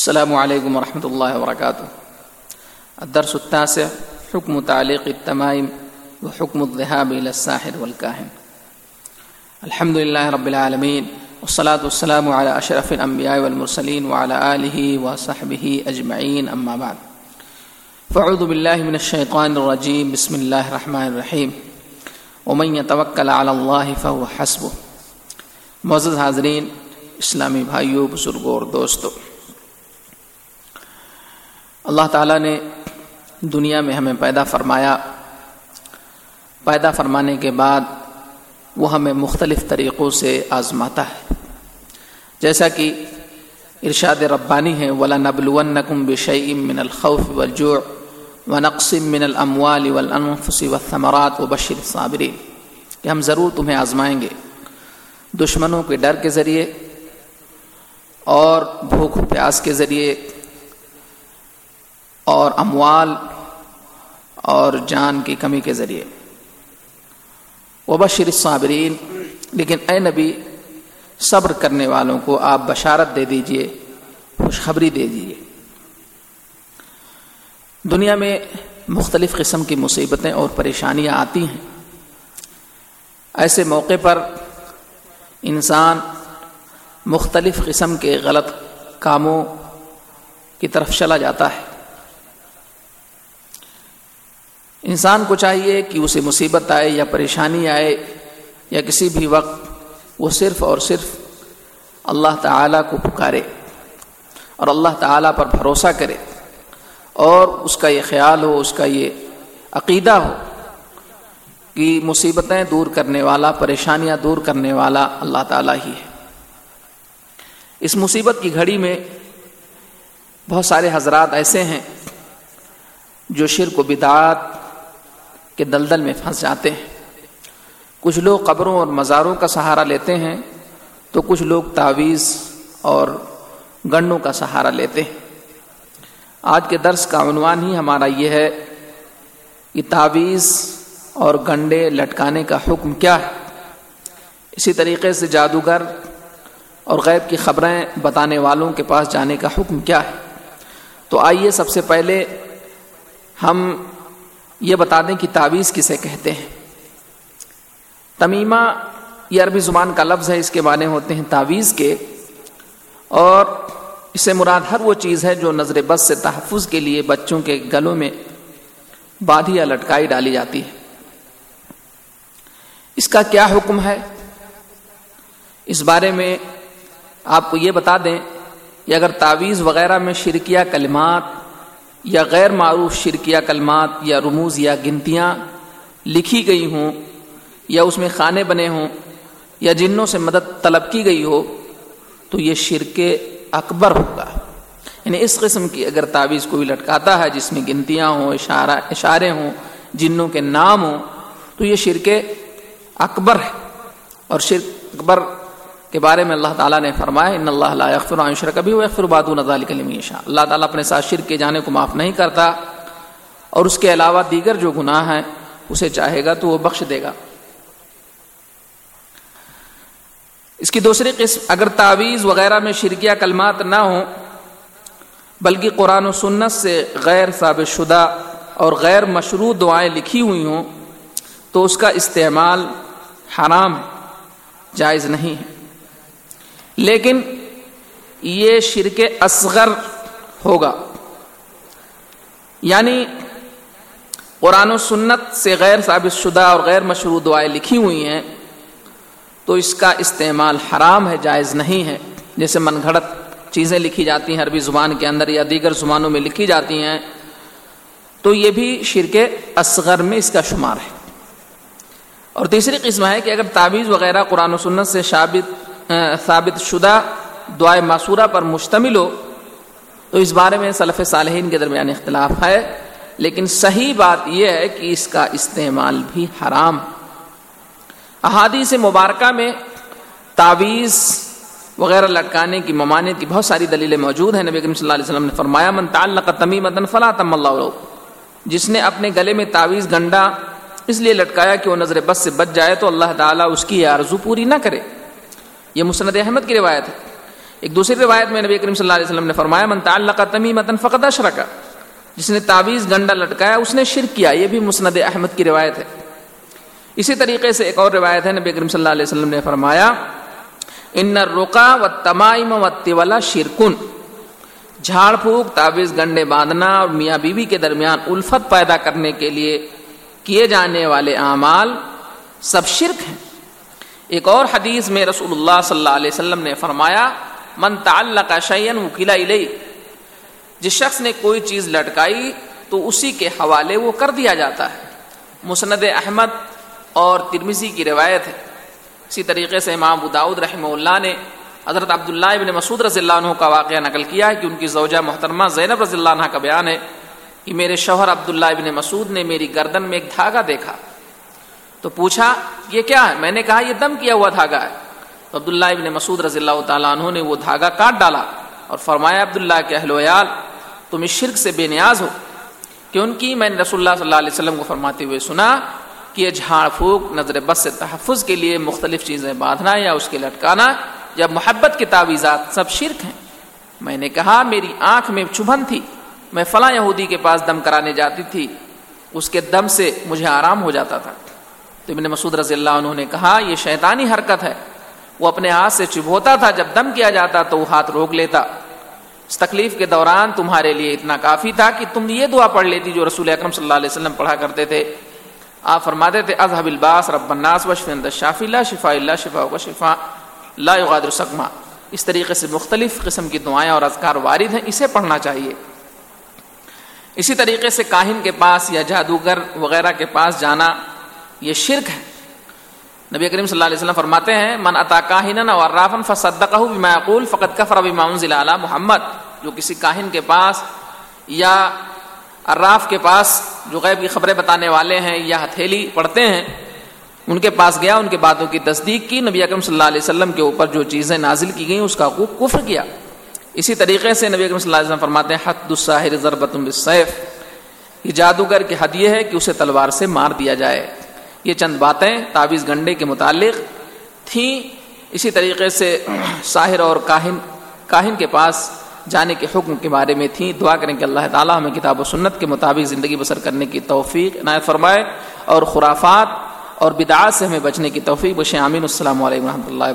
السلام علیکم ورحمۃ اللہ وبرکاتہ۔ الدرس التاسع حکم تعلیق التمائم وحکم الذهاب الى الساحر والکاہن۔ الحمد للہ رب العالمین والصلاة والسلام علی اشرف الانبیاء والمرسلین وعلی آلہ وصحبہ اجمعین، اما بعد فاعوذ باللہ من الشیطان الرجیم، بسم اللہ الرحمن الرحیم، ومن یتوکل علی اللہ فهو حسبہ۔ معزز حاضرین، اسلامی بھائیوں، بزرگوں اور دوستوں، اللہ تعالیٰ نے دنیا میں ہمیں پیدا فرمایا۔ پیدا فرمانے کے بعد وہ ہمیں مختلف طریقوں سے آزماتا ہے، جیسا کہ ارشاد ربانی ہے وَلَنَبْلُوَنَّكُمْ بِشَيْءٍ مِّنَ الْخَوْفِ وَالْجُوعِ وَنَقْصٍ مِّنَ الْأَمْوَالِ وَالْأَنفُسِ وَالثَّمَرَاتِ وَبَشِّرِ الصَّابِرِينَ، کہ ہم ضرور تمہیں آزمائیں گے دشمنوں کے ڈر کے ذریعے اور بھوک و پیاس کے ذریعے اور اموال اور جان کی کمی کے ذریعے۔ وبشر الصابرین، لیکن اے نبی صبر کرنے والوں کو آپ بشارت دے دیجئے، خوشخبری دے دیجئے۔ دنیا میں مختلف قسم کی مصیبتیں اور پریشانیاں آتی ہیں۔ ایسے موقع پر انسان مختلف قسم کے غلط کاموں کی طرف چلا جاتا ہے۔ انسان کو چاہیے کہ اسے مصیبت آئے یا پریشانی آئے یا کسی بھی وقت وہ صرف اور صرف اللہ تعالیٰ کو پکارے اور اللہ تعالیٰ پر بھروسہ کرے، اور اس کا یہ خیال ہو، اس کا یہ عقیدہ ہو کہ مصیبتیں دور کرنے والا، پریشانیاں دور کرنے والا اللہ تعالیٰ ہی ہے۔ اس مصیبت کی گھڑی میں بہت سارے حضرات ایسے ہیں جو شرک و بدعات کے دلدل میں پھنس جاتے ہیں۔ کچھ لوگ قبروں اور مزاروں کا سہارا لیتے ہیں تو کچھ لوگ تعویذ اور گنڈوں کا سہارا لیتے ہیں۔ آج کے درس کا عنوان ہی ہمارا یہ ہے کہ تعویذ اور گنڈے لٹکانے کا حکم کیا ہے۔ اسی طریقے سے جادوگر اور غیب کی خبریں بتانے والوں کے پاس جانے کا حکم کیا ہے۔ تو آئیے سب سے پہلے ہم یہ بتا دیں کہ تعویذ کسے کہتے ہیں۔ تمیمہ یہ عربی زبان کا لفظ ہے، اس کے معنی ہوتے ہیں تعویذ کے، اور اس سے مراد ہر وہ چیز ہے جو نظر بد سے تحفظ کے لیے بچوں کے گلوں میں باندھی یا لٹکائی ڈالی جاتی ہے۔ اس کا کیا حکم ہے، اس بارے میں آپ کو یہ بتا دیں کہ اگر تعویذ وغیرہ میں شرکیہ کلمات یا غیر معروف شرکیہ کلمات یا رموز یا گنتیاں لکھی گئی ہوں یا اس میں خانے بنے ہوں یا جنوں سے مدد طلب کی گئی ہو تو یہ شرک اکبر ہوگا۔ یعنی اس قسم کی اگر تعویذ کوئی لٹکاتا ہے جس میں گنتیاں ہوں، اشارے ہوں، جنوں کے نام ہوں، تو یہ شرک اکبر ہے۔ اور شرک اکبر کے بارے میں اللہ تعالیٰ نے فرمایا ان اللہ لا یغفر ان یشرک بہ ویغفر ما دون ذلک لمن یشاء۔ اللہ تعالیٰ اپنے ساتھ شرک کے جانے کو معاف نہیں کرتا، اور اس کے علاوہ دیگر جو گناہ ہیں اسے چاہے گا تو وہ بخش دے گا۔ اس کی دوسری قسم، اگر تعویذ وغیرہ میں شرکیہ کلمات نہ ہوں بلکہ قرآن و سنت سے غیر ثابت شدہ اور غیر مشروع دعائیں لکھی ہوئی ہوں تو اس کا استعمال حرام ہے، جائز نہیں ہے۔ لیکن یہ شرک اصغر ہوگا، یعنی قرآن و سنت سے غیر ثابت شدہ اور غیر مشروع دعائیں لکھی ہوئی ہیں تو اس کا استعمال حرام ہے، جائز نہیں ہے۔ جیسے من گھڑت چیزیں لکھی جاتی ہیں عربی زبان کے اندر یا دیگر زبانوں میں لکھی جاتی ہیں، تو یہ بھی شرک اصغر میں اس کا شمار ہے۔ اور تیسری قسم ہے کہ اگر تعویذ وغیرہ قرآن و سنت سے ثابت شدہ دعائے معصورہ پر مشتمل ہو تو اس بارے میں سلف صالحین کے درمیان اختلاف ہے، لیکن صحیح بات یہ ہے کہ اس کا استعمال بھی حرام۔ احادیث مبارکہ میں تعویذ وغیرہ لٹکانے کی ممانعت کی بہت ساری دلیلیں موجود ہیں۔ نبی کریم صلی اللہ علیہ وسلم نے فرمایا من تعلق تمیمۃ فلا تم اللہ له، جس نے اپنے گلے میں تعویذ گنڈا اس لیے لٹکایا کہ وہ نظر بد سے بچ جائے تو اللہ تعالیٰ اس کی آرزو پوری نہ کرے۔ یہ مسند احمد کی روایت ہے۔ ایک دوسری روایت میں نبی کریم صلی اللہ علیہ وسلم نے فرمایا من تعلق تمیمۃ فقد اشرک، جس نے تعویذ گنڈا لٹکایا اس نے شرک کیا. یہ بھی مسند احمد کی روایت ہے. اسی طریقے سے ایک اور روایت ہے، نبی کریم صلی اللہ علیہ وسلم نے فرمایا ان الرقا والتمائم والتولا شرکن، جھاڑ پھونک، تعویذ گنڈے باندھنا اور میاں بیوی کے درمیان الفت پیدا کرنے کے لیے کیے جانے والے اعمال سب شرک ہیں. ایک اور حدیث میں رسول اللہ صلی اللہ علیہ وسلم نے فرمایا من تعلق شیئا وکل الیہ، جس شخص نے کوئی چیز لٹکائی تو اسی کے حوالے وہ کر دیا جاتا ہے. مسند احمد اور ترمذی کی روایت ہے. اسی طریقے سے امام ابو داؤد رحمہ اللہ نے حضرت عبداللہ ابن مسعود رضی اللہ عنہ کا واقعہ نقل کیا ہے کہ ان کی زوجہ محترمہ زینب رضی اللہ عنہ کا بیان ہے کہ میرے شوہر عبداللہ ابن مسعود نے میری گردن میں ایک دھاگا دیکھا تو پوچھا یہ کیا ہے؟ میں نے کہا یہ دم کیا ہوا دھاگا ہے. تو عبداللہ ابن مسعود رضی اللہ تعالیٰ عنہ نے وہ دھاگا کاٹ ڈالا اور فرمایا عبداللہ کے اہل و عیال تم اس شرک سے بے نیاز ہو، کیونکہ میں نے رسول اللہ صلی اللہ علیہ وسلم کو فرماتے ہوئے سنا کہ یہ جھاڑ پھونک، نظر بد سے تحفظ کے لیے مختلف چیزیں باندھنا یا اس کے لٹکانا یا محبت کے تعویذات سب شرک ہیں. میں نے کہا میری آنکھ میں چبھن تھی، میں فلاں یہودی کے پاس دم کرانے جاتی تھی، اس کے دم سے مجھے آرام ہو جاتا تھا. تو ابن مسعود رضی اللہ عنہ نے کہا یہ شیطانی حرکت ہے. وہ اپنے ہاتھ سے چبھوتا تھا، جب دم کیا جاتا تو وہ ہاتھ روک لیتا. اس تکلیف کے دوران تمہارے لیے اتنا کافی تھا کہ تم یہ دعا پڑھ لیتی جو رسول اکرم صلی اللہ علیہ وسلم پڑھا کرتے تھے. آپ فرماتے تھے اذهب الباس رب الناس واشف انت الشافی لا شفاء الا شفاءک شفاء لا یغادر سقما. اس طریقے سے مختلف قسم کی دعائیں اور اذکار وارد ہیں، اسے پڑھنا چاہیے. اسی طریقے سے کاہن کے پاس یا جادوگر وغیرہ کے پاس جانا یہ شرک ہے. نبی کریم صلی اللہ علیہ وسلم فرماتے ہیں من اتی کاہنا او عرافا فصدقه بما یقول فقد کفر بما انزل علی محمد. جو کسی کاہن کے پاس یا عراف کے پاس جو غیب کی خبریں بتانے والے ہیں یا ہتھیلی پڑھتے ہیں ان کے پاس گیا، ان کے باتوں کی تصدیق کی، نبی اکرم صلی اللہ علیہ وسلم کے اوپر جو چیزیں نازل کی گئیں اس کا کفر کیا. اسی طریقے سے نبی اکرم صلی اللہ علیہ وسلم فرماتے ہیں حد الساحر ضربۃ بالسیف، یہ جادوگر کی حد یہ ہے کہ اسے تلوار سے مار دیا جائے. یہ چند باتیں تعویذ گنڈے کے متعلق تھیں. اسی طریقے سے ساحر اور کاہن کے پاس جانے کے حکم کے بارے میں تھیں. دعا کریں کہ اللہ تعالیٰ ہمیں کتاب و سنت کے مطابق زندگی بسر کرنے کی توفیق عنایت فرمائے اور خرافات اور بدعات سے ہمیں بچنے کی توفیق بخشے. آمین. السلام علیکم و رحمۃ اللہ.